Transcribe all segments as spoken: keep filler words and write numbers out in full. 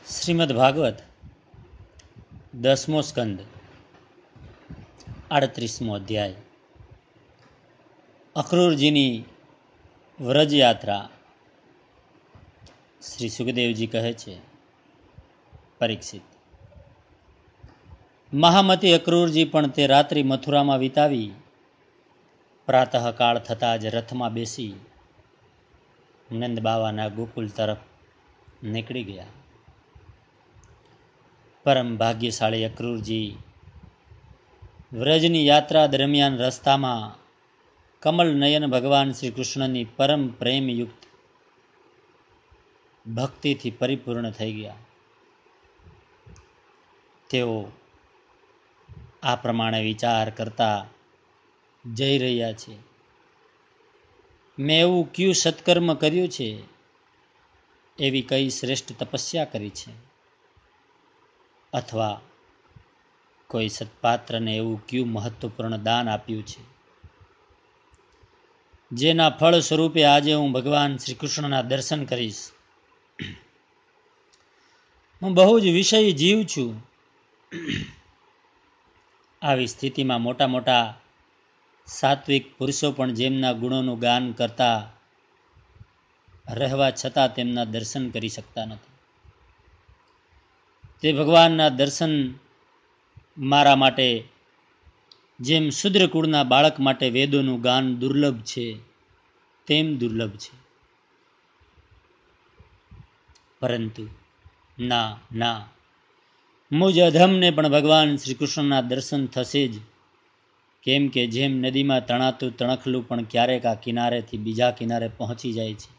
શ્રીમદ ભાગવત દસમો સ્કંદ આડત્રીસમો અધ્યાય. અક્રૂરજીની વ્રજયાત્રા. શ્રી સુખદેવજી કહે છે, પરીક્ષિત, મહામતી અક્રૂરજી પણ તે રાત્રિ મથુરામાં વિતાવી પ્રાતઃકાળ થતાં જ રથમાં બેસી નંદ બાવાના ગોકુલ તરફ નીકળી ગયા. પરમ ભાગ્યશાળી અક્રૂરજી વ્રજની યાત્રા દરમિયાન રસ્તામાં કમલ નયન ભગવાન શ્રી કૃષ્ણની પરમ પ્રેમયુક્ત ભક્તિથી પરિપૂર્ણ થઈ ગયા. તેઓ આ પ્રમાણે વિચાર કરતા જઈ રહ્યા છે, મેં એવું કયું સત્કર્મ કર્યું છે, એવી કઈ શ્રેષ્ઠ તપસ્યા કરી છે, અથવા કોઈ સત્પાત્રને એવું કયું મહત્વપૂર્ણ દાન આપ્યું છે, જેના ફળ સ્વરૂપે આજે હું ભગવાન શ્રી કૃષ્ણના દર્શન કરીશ. હું બહુ જ વિષય જીવ છું. આવી સ્થિતિમાં મોટા મોટા સાત્વિક પુરુષો પણ જેમના ગુણોનું ગાન કરતા રહેવા છતાં તેમના દર્શન કરી શકતા નથી. તે ભગવાનના દર્શન મારા માટે જેમ શુદ્ર કુળના બાળક માટે વેદોનું ગાન દુર્લભ છે તેમ દુર્લભ છે. પરંતુ ના ના મુજ અધમને પણ ભગવાન શ્રી કૃષ્ણના દર્શન થશે જ, કેમ કે જેમ નદીમાં તણાતું તણખલું પણ ક્યારેક આ કિનારેથી બીજા કિનારે પહોંચી જાય છે,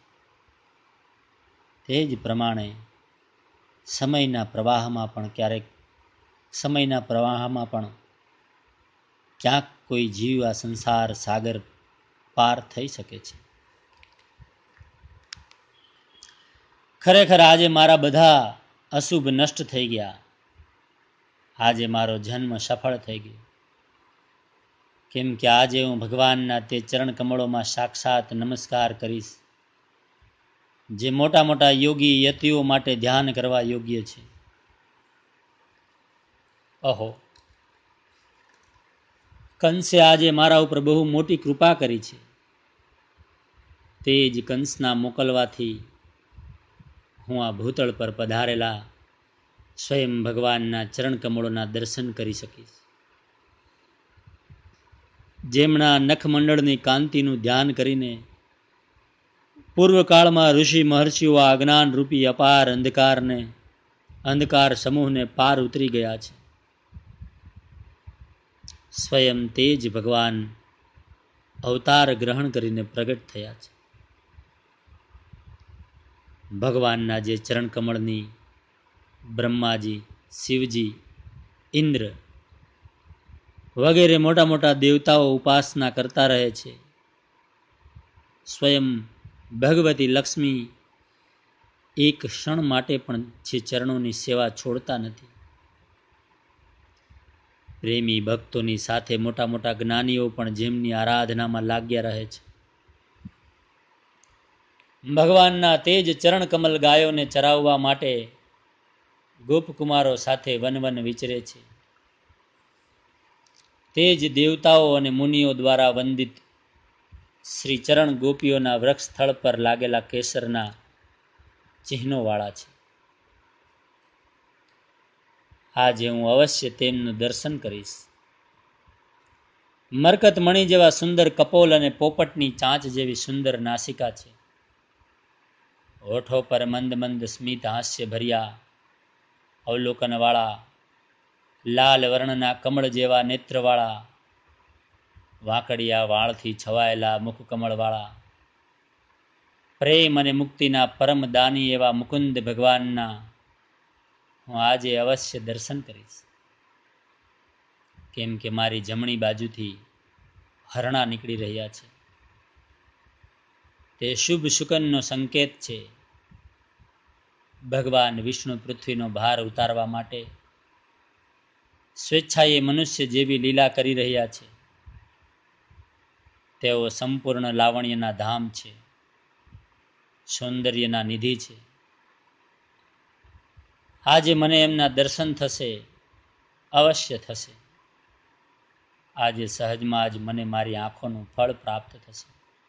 તે જ પ્રમાણે સમયના પ્રવાહમાં પણ ક્યારેક સમયના પ્રવાહમાં પણ ક્યાંક કોઈ જીવ આ સંસાર સાગર પાર થઈ શકે છે. ખરેખર આજે મારા બધા અશુભ નષ્ટ થઈ ગયા. આજે મારો જન્મ સફળ થઈ ગયો, કેમ કે આજે હું ભગવાનના તે ચરણ કમળોમાં સાક્ષાત નમસ્કાર કરીશ, જે મોટા મોટા યોગી યતિઓ માટે ધ્યાન કરવા યોગ્ય છે. અહો, કંસે આજે મારા ઉપર બહુ મોટી કૃપા કરી છે. તે જ કંસના મોકલવાથી હું આ ભૂતળ પર પધારેલા સ્વયં ભગવાનના ચરણ કમળોના દર્શન કરી શકીશ. જેમના નખમંડળની કાંતિનું ધ્યાન કરીને પૂર્વકાળમાં ઋષિ મહર્ષિઓ આ અજ્ઞાન રૂપી અપાર અંધકારને અંધકાર સમૂહને પાર ઉતરી ગયા છે. સ્વયં તે જ ભગવાન અવતાર ગ્રહણ કરીને પ્રગટ થયા છે. ભગવાનના જે ચરણ કમળની બ્રહ્માજી, શિવજી, ઇન્દ્ર વગેરે મોટા મોટા દેવતાઓ ઉપાસના કરતા રહે છે, સ્વયં ભગવતી લક્ષ્મી એક ક્ષણ માટે પણ જે ચરણોની સેવા છોડતા નથી. પ્રેમી ભક્તોની સાથે મોટા મોટા જ્ઞાનીઓ પણ જેમની આરાધનામાં લાગ્યા રહે છે. ભગવાનના તે જ ચરણ કમલ ગાયોને ચરાવવા માટે ગોપકુમારો સાથે વન વન વિચરે છે. તે જ દેવતાઓ અને મુનિઓ દ્વારા વંદિત શ્રી ચરણ ગોપીઓના વૃક્ષ સ્થળ પર લાગેલા કેસરના ચિહ્નો વાળા છે. આજે હું અવશ્ય તેમનું દર્શન કરીશ. મરકત મણી જેવા સુંદર કપોલ અને પોપટની ચાંચ જેવી સુંદર નાસિકા છે. હોઠો પર મંદ મંદ સ્મિત હાસ્ય ભર્યા અવલોકન વાળા લાલ વર્ણના કમળ જેવા નેત્રવાળા વાંકડિયા વાળથી છવાયેલા મુખ કમળવાળા પ્રેમ અને મુક્તિના પરમ દાની એવા મુકુંદ ભગવાનના હું આજે અવશ્ય દર્શન કરીશ. કેમ કે મારી જમણી બાજુથી હરણા નીકળી રહ્યા છે. તે શુભ શુકનનો સંકેત છે. ભગવાન વિષ્ણુ પૃથ્વીનો ભાર ઉતારવા માટે સ્વેચ્છાએ મનુષ્ય જેવી લીલા કરી રહ્યા છે. તેઓ સંપૂર્ણ લાવણ્યના ધામ છે, સૌંદર્યના નિધિ છે. આજે મને એમના દર્શન થશે, અવશ્ય થશે. આજે સહજમાં જ મને મારી આંખોનું ફળ પ્રાપ્ત થશે.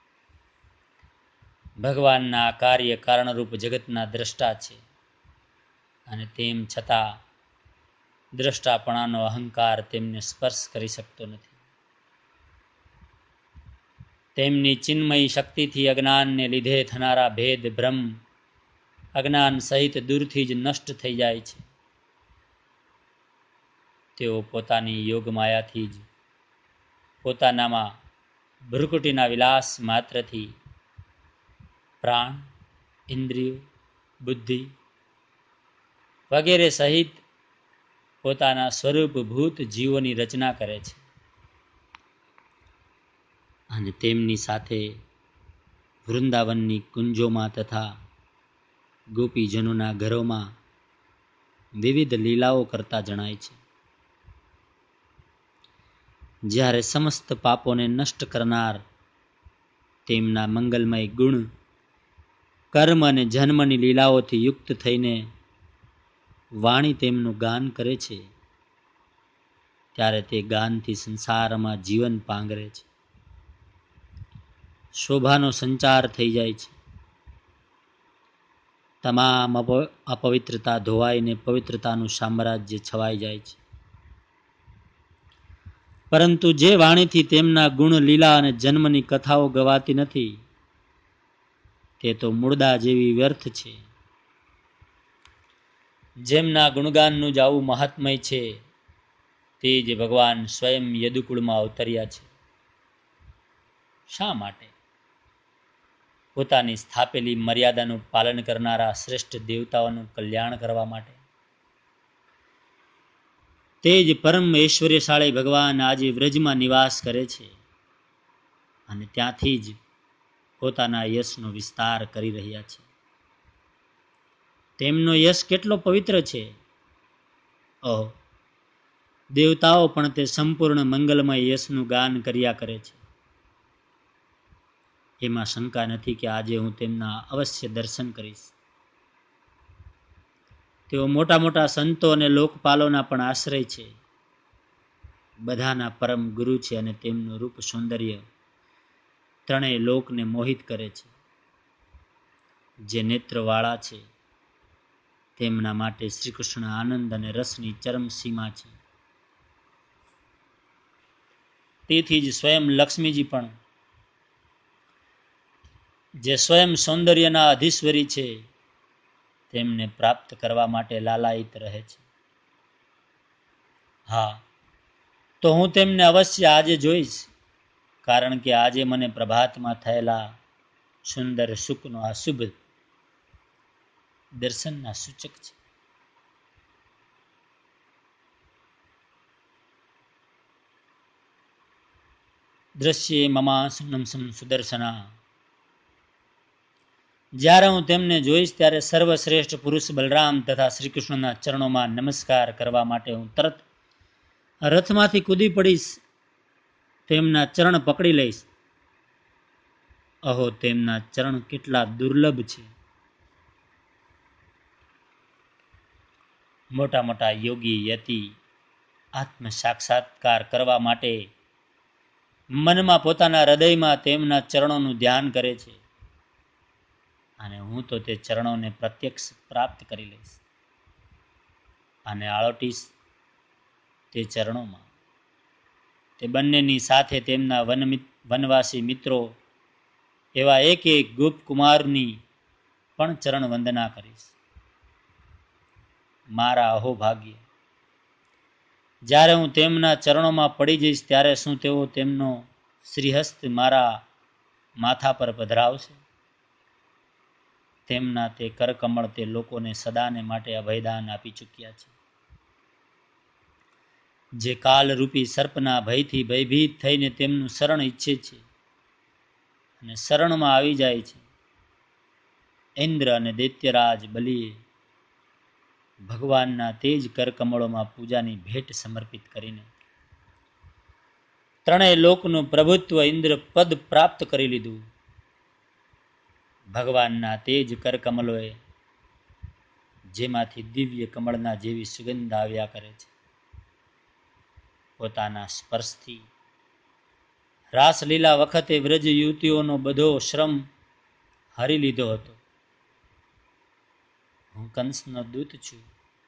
ભગવાનના કાર્ય કારણરૂપ જગતના દ્રષ્ટા છે, અને તેમ છતાં દ્રષ્ટાપણાનો અહંકાર તેમને સ્પર્શ કરી શકતો નથી. તેમની ચિન્મયી શક્તિથી અજ્ઞાનને લીધે થનારા ભેદ ભ્રમ અજ્ઞાન સહિત દૂરથી જ નષ્ટ થઈ જાય છે. તેઓ પોતાની યોગમાયાથી જ પોતાનામાં ભ્રુકુટીના વિલાસ માત્રથી પ્રાણ, ઇન્દ્રિયો, બુદ્ધિ વગેરે સહિત પોતાના સ્વરૂપભૂત જીવોની રચના કરે છે. અને તેમની સાથે વૃંદાવનની કુંજોમાં તથા ગોપીજનોના ઘરોમાં વિવિધ લીલાઓ કરતા જણાય છે. જ્યારે સમસ્ત પાપોને નષ્ટ કરનાર તેમના મંગલમય ગુણ, કર્મ અને જન્મની લીલાઓથી યુક્ત થઈને વાણી તેમનું ગાન કરે છે, ત્યારે તે ગાનથી સંસારમાં જીવન પાંગરે છે. શોભાનો સંચાર થઈ જાય છે. તમામ અપવિત્રતા ધોવાઈને પવિત્રતાનું સામ્રાજ્ય છવાઈ જાય છે. પરંતુ જે વાણીથી તેમના ગુણ, લીલા અને જન્મની કથાઓ ગવાતી નથી, તે તો મુર્દા જેવી વ્યર્થ છે. જેમના ગુણગાનનું જ આવું મહાત્મય છે, તે જ ભગવાન સ્વયં યદુકુળમાં અવતર્યા છે. શા માટે? પોતાની સ્થાપેલી મર્યાદાનું પાલન કરનારા શ્રેષ્ઠ દેવતાઓનું કલ્યાણ કરવા માટે. તે જ પરમ ઐશ્વર્યશાળી ભગવાન આજે વ્રજમાં નિવાસ કરે છે, અને ત્યાંથી જ પોતાના યશનો વિસ્તાર કરી રહ્યા છે. તેમનો યશ કેટલો પવિત્ર છે! ઓહ, દેવતાઓ પણ તે સંપૂર્ણ મંગલમય યશનું ગાન કર્યા કરે છે. એમાં શંકા નથી કે આજે હું તેમના અવશ્ય દર્શન કરીશ. તેઓ મોટા મોટા સંતો અને લોકપાલોના પણ આશ્રય છે. બધાના પરમ ગુરુ છે, અને તેમનું રૂપ સૌંદર્ય ત્રણેય લોકને મોહિત કરે છે. જે નેત્રવાળા છે તેમના માટે શ્રી કૃષ્ણ આનંદ અને રસની ચરમ સીમા છે. તેથી જ સ્વયં લક્ષ્મીજી પણ, જે સ્વયં સૌંદર્યના અધીશ્વરી છે, તેમને પ્રાપ્ત કરવા માટે લાલાયિત રહે છે. હા, તો હું તેમને અવશ્ય આજે જોઈશ, કારણ કે આજે મને પ્રભાતમાં થયેલા સુંદર સુખનો આ શુભ દર્શનના સૂચક છે. દ્રશ્યે મમાસનમ સુદર્શના. જ્યારે હું તેમને જોઈશ ત્યારે સર્વશ્રેષ્ઠ પુરુષ બલરામ તથા શ્રી કૃષ્ણના ચરણોમાં નમસ્કાર કરવા માટે હું તરત રથમાંથી કૂદી પડીશ, તેમના ચરણ પકડી લઈશ. અહો, તેમના ચરણ કેટલા દુર્લભ છે! મોટા મોટા યોગી યતિ આત્મ સાક્ષાત્કાર કરવા માટે મનમાં પોતાના હૃદયમાં તેમના ચરણોનું ધ્યાન કરે છે, અને હું તો તે ચરણોને પ્રત્યક્ષ પ્રાપ્ત કરી લઈશ અને આળોટીશ તે ચરણોમાં. તે બંનેની સાથે તેમના વન વનવાસી મિત્રો એવા એક એક ગોપકુમારની પણ ચરણ વંદના કરીશ. મારા અહોભાગ્ય! જ્યારે હું તેમના ચરણોમાં પડી જઈશ ત્યારે શું તેઓ તેમનો શ્રીહસ્ત મારા માથા પર પધરાવશે? તેમના તે કરકમળ તે લોકોને સદાને માટે અભયદાન આપી ચૂક્યા છે. જે કાલરૂપી સર્પના ભયથી ભયભીત થઈને તેમનું શરણ ઈચ્છે છે અને શરણમાં આવી જાય છે, ઇન્દ્ર અને દૈત્યરાજ બલિએ ભગવાનના તે જ કરકમળોમાં પૂજાની ભેટ સમર્પિત કરીને ત્રણેય લોકનું પ્રભુત્વ ઇન્દ્ર પદ પ્રાપ્ત કરી લીધું. ભગવાનના તે જ કરકમલોએ જેમાંથી દિવ્ય કમળના જેવી સુગંધ આવ્યા કરે છે. પોતાના સ્પર્શથી રાસલીલા વખતે વ્રજ યુવતીઓનો બધો શ્રમ હરી લીધો હતો. હું કંસનો દૂત છું,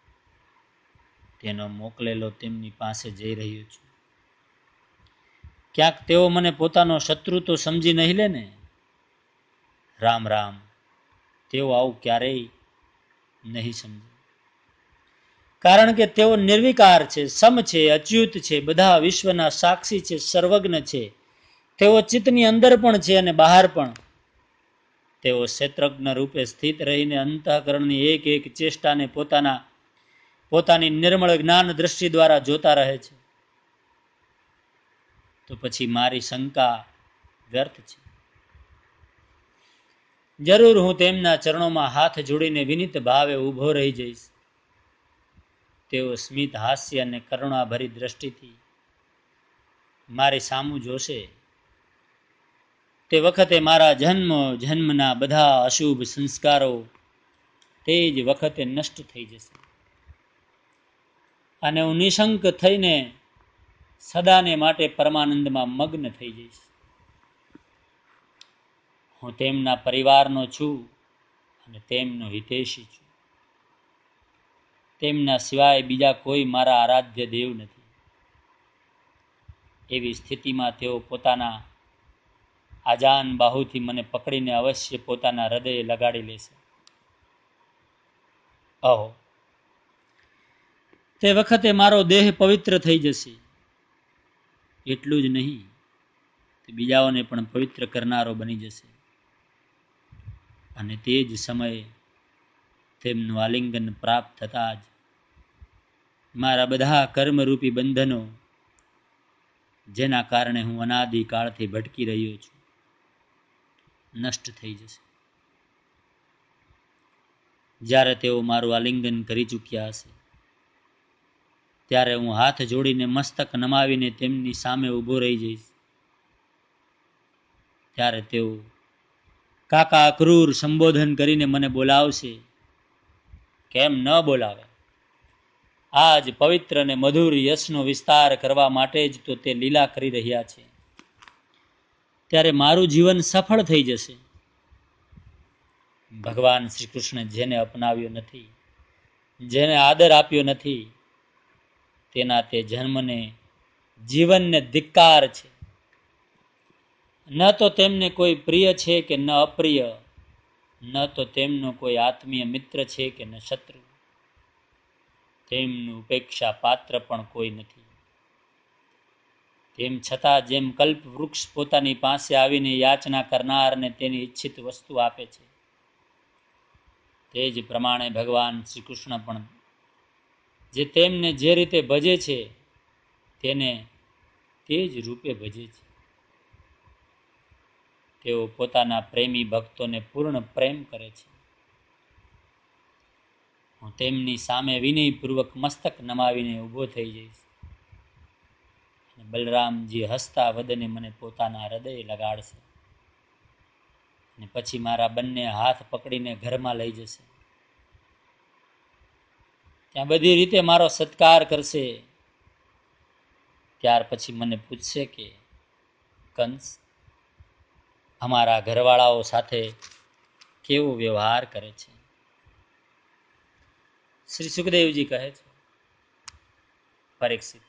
તેનો મોકલેલો તેમની પાસે જઈ રહ્યો છું. ક્યાંક તેઓ મને પોતાનો શત્રુ તો સમજી નહીં લે ને? રામ રામ, તેઓ આવું ક્યારેય નહીં સમજે. કારણ કે તેઓ નિર્વિકાર છે, સમ છે, અચ્યુત છે, બધા વિશ્વના સાક્ષી છે, સર્વજ્ઞ છે. તેઓ ચિત્તની અંદર પણ છે અને બહાર પણ. તેઓ ક્ષેત્રજ્ઞ રૂપે સ્થિત રહીને અંતઃકરણની એક એક ચેષ્ટાને પોતાના પોતાની નિર્મળ જ્ઞાન દ્રષ્ટિ દ્વારા જોતા રહે છે. તો પછી મારી શંકા વ્યર્થ છે. જરૂર હું તેમના ચરણોમાં હાથ જોડીને વિનીત ભાવે ઊભો રહી જઈશ. તેઓ સ્મિત હાસ્ય અને કરુણાભરી દ્રષ્ટિથી મારી સામું જોશે. તે વખતે મારા જન્મ જન્મના બધા અશુભ સંસ્કારો તે જ વખતે નષ્ટ થઈ જશે અને હું નિશંક થઈને સદાને માટે પરમાનંદમાં મગ્ન થઈ જઈશ. હું તેમના પરિવારનો છું અને તેમનો હિતૈષી છું. તેમના સિવાય બીજા કોઈ મારા આરાધ્ય દેવ નથી. એવી સ્થિતિમાં તેઓ પોતાના આજાન બાહુથી મને પકડીને અવશ્ય પોતાના હૃદયે લગાડી લેશે. અહો, તે વખતે મારો દેહ પવિત્ર થઈ જશે. એટલું જ નહીં, તે બીજાઓને પણ પવિત્ર કરનારો બની જશે. અને તે જ સમયે તેમનું આલિંગન પ્રાપ્ત થતા જ મારા બધા કર્મરૂપી બંધનો, જેના કારણે હું અનાદિકાળથી ભટકી રહ્યો છું, નષ્ટ થઈ જશે. જ્યારે તેઓ મારું આલિંગન કરી ચૂક્યા હશે, ત્યારે હું હાથ જોડીને મસ્તક નમાવીને તેમની સામે ઊભો રહી જઈશ. ત્યારે તેઓ કાકા અક્રૂર સંબોધન કરીને મને બોલાવશે. કેમ ન બોલાવે? આજ પવિત્ર અને મધુર યશનો વિસ્તાર કરવા માટે જ તો તે લીલા કરી રહ્યા છે. ત્યારે મારું જીવન સફળ થઈ જશે. ભગવાન શ્રી કૃષ્ણ જેને અપનાવ્યો નથી, જેને આદર આપ્યો નથી, તેના તે જન્મને જીવનને ધિક્કાર છે. ન તો તેમને કોઈ પ્રિય છે કે ન અપ્રિય, ન તો તેમનો કોઈ આત્મીય મિત્ર છે કે ન શત્રુ. તેમનું ઉપેક્ષા પાત્ર પણ કોઈ નથી. તેમ છતાં જેમ કલ્પ વૃક્ષ પોતાની પાસે આવીને યાચના કરનારને તેની ઈચ્છિત વસ્તુ આપે છે, તે જ પ્રમાણે ભગવાન શ્રી કૃષ્ણ પણ જે તેમને જે રીતે ભજે છે, તેને તે જ રૂપે ભજે છે. તેઓ પોતાના પ્રેમી ભક્તોને પૂર્ણ પ્રેમ કરે છે. હું તેમની સામે વિનયપૂર્વક મસ્તક નમાવીને ઊભો થઈ જઈશ. બલરામજી હસતા વદને મને પોતાના હૃદયે લગાડશે અને પછી મારા બંને હાથ પકડીને ઘરમાં લઈ જશે. ત્યાં બધી રીતે મારો સત્કાર કરશે. ત્યાર પછી મને પૂછશે કે કંસ અમારા ઘરવાળાઓ સાથે કેવો વ્યવહાર કરે છે? શ્રી સુખદેવજી કહે છે, પરીક્ષિત,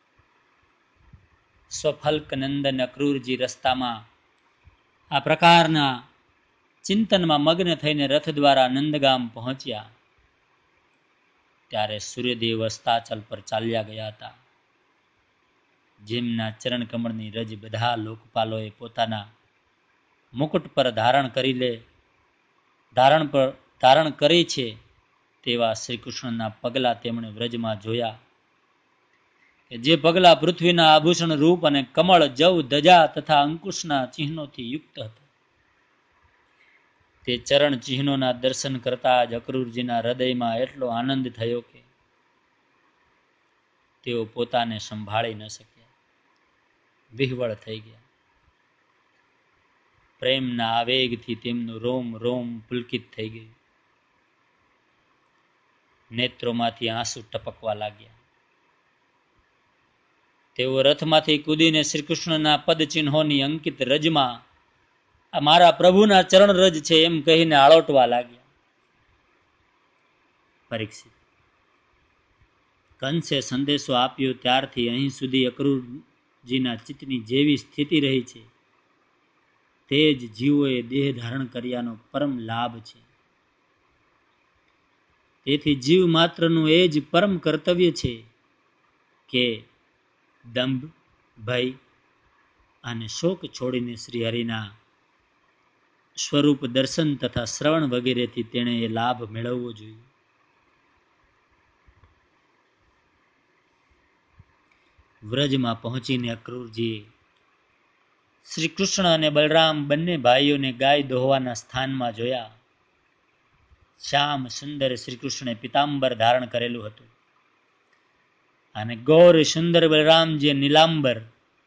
સ્વફલ્ક નંદન અક્રૂરજી રસ્તામાં આ પ્રકારના ચિંતનમાં મગ્ન થઈને રથ દ્વારા નંદગામ પહોંચ્યા. ત્યારે સૂર્યદેવ અસ્તાચલ પર ચાલ્યા ગયા હતા. જેમના ચરણ કમળની રજ બધા લોકપાલોએ પોતાના મુકુટ પર ધારણ કરી લે ધારણ પર ધારણ કરી છે, તેવા શ્રી કૃષ્ણના પગલા તેમણે વ્રજમાં જોયા. કે જે પગલા પૃથ્વીના આભૂષણ રૂપ અને કમળ, જવ, ધજા તથા અંકુશના ચિહ્નોથી યુક્ત હતા. તે ચરણ ચિહ્નોના દર્શન કરતા જ અક્રૂરજીના હૃદયમાં એટલો આનંદ થયો કે તેઓ પોતાને સંભાળી ન શક્યા, વિહવળ થઈ ગયા. પ્રેમના આવેગથી તેમનું રોમ રોમ પુલકિત થઈ ગયું. નેત્રોમાંથી આંસુ ટપકવા લાગ્યા. તેઓ રથમાંથી કૂદીને શ્રીકૃષ્ણના પદચિહ્નોની અંકિત રજમાં આ મારા પ્રભુના ચરણ રજ છે એમ કહીને આળોટવા લાગ્યા. પરીક્ષિત, કંસે સંદેશો આપ્યો ત્યારથી અહીં સુધી અક્રૂરજીના ચિત્તની જેવી સ્થિતિ રહી છે તે જ જીવોએ દેહ ધારણ કર્યાનો પરમ લાભ છે. તેથી જીવ માત્રનું એ જ પરમ કર્તવ્ય છે કે દંભ, ભય અને શોક છોડીને શ્રી હરિના સ્વરૂપ દર્શન તથા શ્રવણ વગેરેથી તેણે એ લાભ મેળવવો જોઈએ. વ્રજમાં પહોંચીને અક્રૂરજીએ શ્રી કૃષ્ણ અને બલરામ બંને ભાઈઓને ગાય દોહવાના સ્થાનમાં જોયા. શ્યામ સુંદર શ્રી કૃષ્ણે પિતાંબર ધારણ કરેલું હતું અને ગૌર સુંદર બલરામજી નીલાંબર.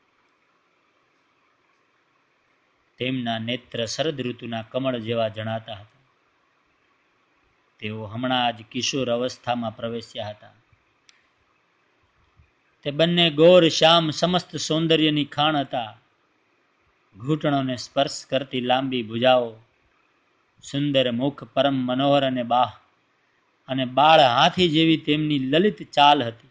તેમના નેત્ર શરદ ઋતુના કમળ જેવા જણાતા હતા. તેઓ હમણાં જ કિશોર અવસ્થામાં પ્રવેશ્યા હતા. તે બંને ગૌર શ્યામ સમસ્ત સૌંદર્યની ખાણ હતા. ઘૂંટણોને સ્પર્શ કરતી લાંબી ભુજાઓ, સુંદર મુખ, પરમ મનોહર અને બાહ અને બાળ હાથી જેવી તેમની લલિત ચાલ હતી.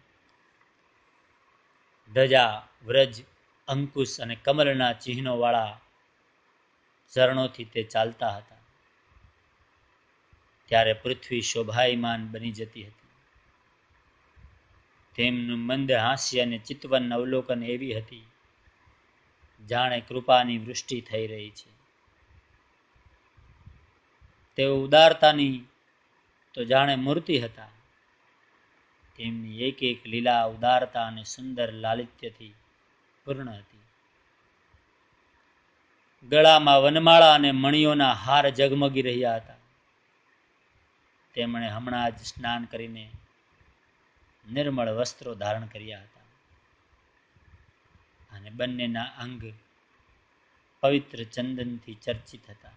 ધજા, વ્રજ, અંકુશ અને કમલના ચિહ્નો વાળા ચરણોથી તે ચાલતા હતા ત્યારે પૃથ્વી શોભાયમાન બની જતી હતી. તેમનું મંદ હાસ્ય અને ચિતવન અવલોકન એવી હતી જાણે કૃપાની વૃષ્ટિ થઈ રહી છે. તેઓ ઉદારતાની તો જાણે મૂર્તિ હતા. તેમની એક એક લીલા ઉદારતા અને સુંદર લાલિત્યથી પૂર્ણ હતી. ગળામાં વનમાળા અને મણિયોના હાર ઝગમગી રહ્યા હતા. તેમણે હમણાં જ સ્નાન કરીને નિર્મળ વસ્ત્રો ધારણ કર્યા હતા અને બંનેના અંગ પવિત્ર ચંદનથી ચર્ચિત હતા.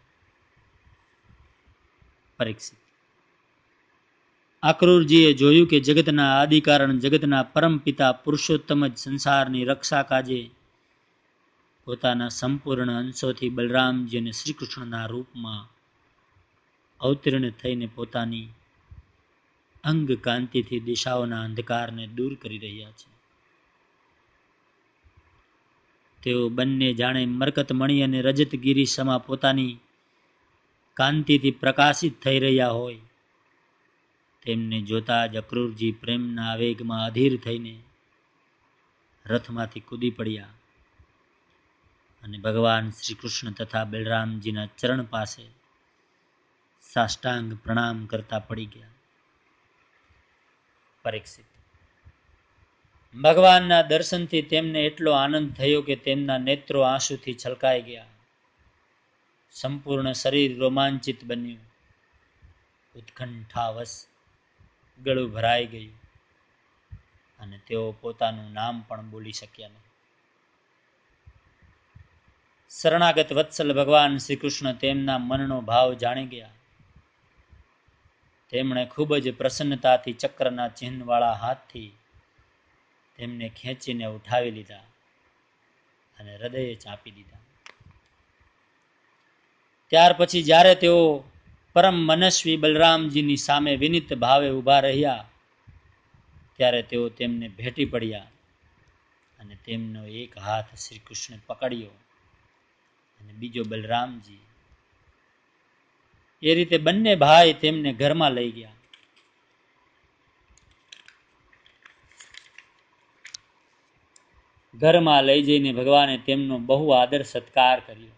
પરીક્ષિત, અક્રૂરજીએ જોયું કે જગતના આદિકારણ, જગતના પરમ પિતા પુરુષોત્તમ જ સંસારની રક્ષા કાજે પોતાના સંપૂર્ણ અંશોથી બલરામજી અને શ્રી કૃષ્ણના રૂપમાં અવતીર્ણ થઈને પોતાની અંગ કાંતિથી દિશાઓના અંધકારને દૂર કરી રહ્યા છે. તેઓ બંને જાણે મરકત મણિ અને રજત ગિરી સમા પોતાની કાંતિથી પ્રકાશિત થઈ રહ્યા હોય. તેમને જોતા જ અક્રૂરજી પ્રેમના આવેગમાં અધીર થઈને રથમાંથી કૂદી પડ્યા અને ભગવાન શ્રી કૃષ્ણ તથા બલરામજીના ચરણ પાસે સાષ્ટાંગ પ્રણામ કરતા પડી ગયા. પરીક્ષિત, ભગવાનના દર્શનથી તેમને એટલો આનંદ થયો કે તેમના નેત્રો આંસુથી છલકાઈ ગયા. સંપૂર્ણ શરીર રોમાંચિત બન્યું. ઉત્કંઠાવશ ગળું ભરાઈ ગયું અને તેઓ પોતાનું નામ પણ બોલી શક્યા નહીં. શરણાગત વત્સલ ભગવાન શ્રી કૃષ્ણ તેમના મનનો ભાવ જાણી ગયા. તેમણે ખૂબ જ પ્રસન્નતાથી ચક્રના ચિહ્નવાળા હાથથી તેમને ખેંચીને ઉઠાવી લીધા અને હૃદયે ચાંપી દીધા. ત્યાર પછી જ્યારે તેઓ પરમ મનસ્વી બલરામજીની સામે વિનિત ભાવે ઊભા રહ્યા ત્યારે તેઓ તેમને ભેટી પડ્યા અને તેમનો એક હાથ શ્રી કૃષ્ણે પકડ્યો અને બીજો બલરામજી. એ રીતે બંને ભાઈ તેમને ઘરમાં લઈ ગયા. ઘરમાં લઈ જઈને ભગવાને તેમનો બહુ આદર સત્કાર કર્યો.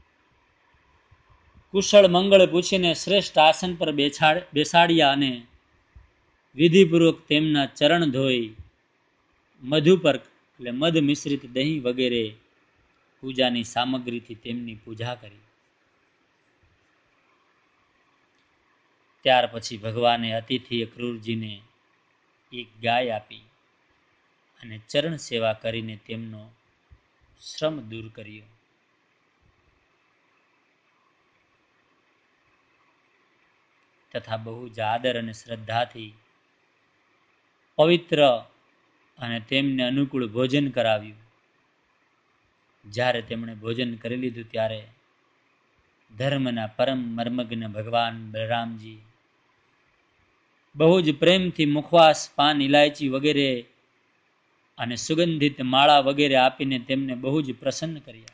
કુશળ મંગળ પૂછીને શ્રેષ્ઠ આસન પર બેસાડ બેસાડ્યા અને વિધિપૂર્વક તેમના ચરણ ધોઈ મધુપર્ક એટલે મધ મિશ્રિત દહીં વગેરે પૂજાની સામગ્રીથી તેમની પૂજા કરી. ત્યાર પછી ભગવાને અતિથિ અક્રૂરજીને એક ગાય આપી અને ચરણ સેવા કરીને તેમનો શ્રમ દૂર કર્યો. તથા બહુ જ આદર અને શ્રદ્ધાથી પવિત્ર અને તેમને અનુકૂળ ભોજન કરાવ્યું. જ્યારે તેમણે ભોજન કરી લીધું ત્યારે ધર્મના પરમ મર્મજ્ઞ ભગવાન બલરામજી બહુ જ પ્રેમથી મુખવાસ, પાન, ઇલાયચી વગેરે અને સુગંધિત માળા વગેરે આપીને તેમને બહુ જ પ્રસન્ન કર્યા.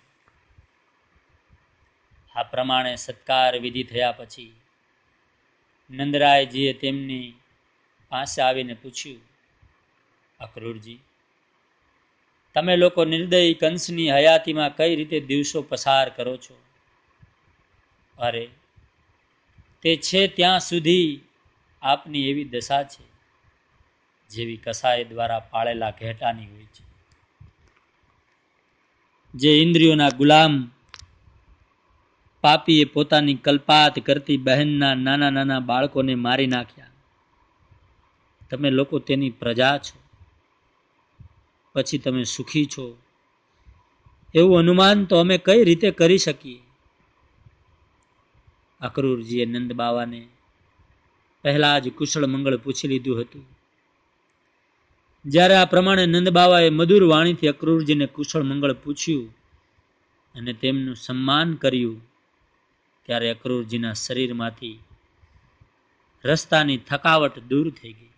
આ પ્રમાણે સત્કાર વિધિ થયા પછી નંદરાયજીએ તેમની પાસે આવીને પૂછ્યું, અક્રૂરજી, તમે લોકો નિર્દય કંસની હયાતીમાં કઈ રીતે દિવસો પસાર કરો છો? અરે, તે છે ત્યાં સુધી આપની એવી દશા છે જેવી કસાય દ્વારા પાળેલા ઘેટાની હોય છે, જે ઇન્દ્રિયોના ગુલામ પાપીએ પોતાની કલ્પાત કરતી બહેનના નાના નાના બાળકોને મારી નાખ્યા. તમે લોકો તેની પ્રજા છો, પછી તમે સુખી છો એવું અનુમાન તો અમે કઈ રીતે કરી શકીએ? અક્રૂરજીએ નંદ બાવાને પહેલા જ કુશળ મંગળ પૂછી લીધું હતું. જ્યારે આ પ્રમાણે નંદ બાવાએ મધુર વાણીથી અક્રૂરજીને કુશળ મંગળ પૂછ્યું અને તેમનું સન્માન કર્યું, ત્યારે અક્રૂરજીના શરીરમાંથી રસ્તાની થકાવટ દૂર થઈ ગઈ.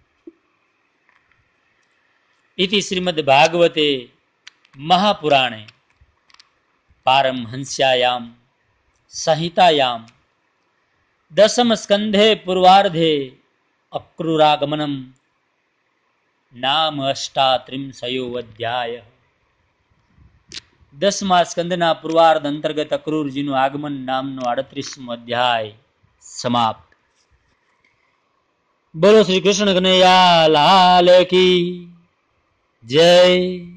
ઇતિ શ્રીમદ ભાગવતે મહાપુરાણે પારમહંસ્યાયામ સંહિતાયામ દશમ સ્કંધે પૂર્વાર્ધે અક્રૂરાગમનમ નામ અષ્ટાત્રિંશયો અધ્યાય. દસમા સ્કંદના પૂર્વાર્ધ અંતર્ગત અક્રૂરજીનું આગમન નામનો આડત્રીસમો અધ્યાય સમાપ્ત. બોલો શ્રી કૃષ્ણ કનૈયા લાલ કી જય.